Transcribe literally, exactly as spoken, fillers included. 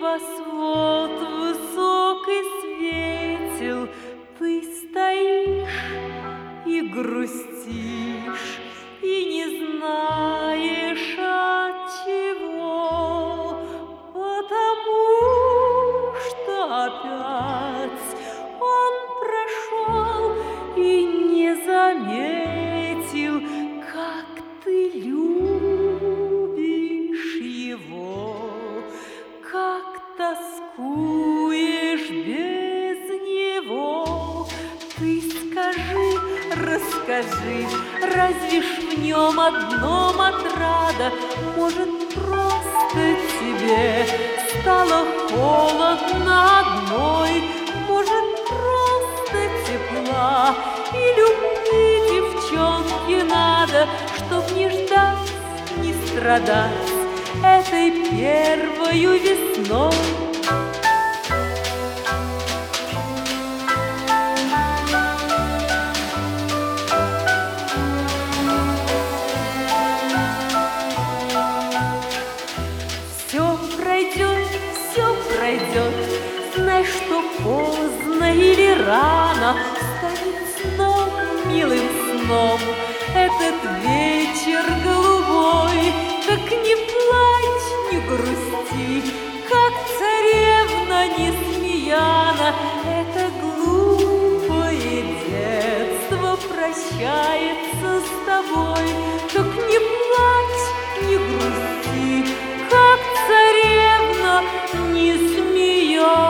небосвод высокий светил, ты стоишь и грустишь, и не знаешь от чего, потому что опять он прошел и не заметил, как ты любишь его, как тоскуешь без него. Ты скажи, расскажи, разве ж в нем одном отрада? Может, просто тебе стало холодно одной? Может, просто тепла и любви девчонке надо, чтоб не ждать, не страдать этой первою весной? Все пройдет, все пройдет, знай, что поздно или рано станет сном, милым сном, этот вечер голубой. Как не плачь, не грусти, как царевна Несмеяна, это глупое детство прощается с тобой. Так не плачь, не грусти, как царевна Несмеяна.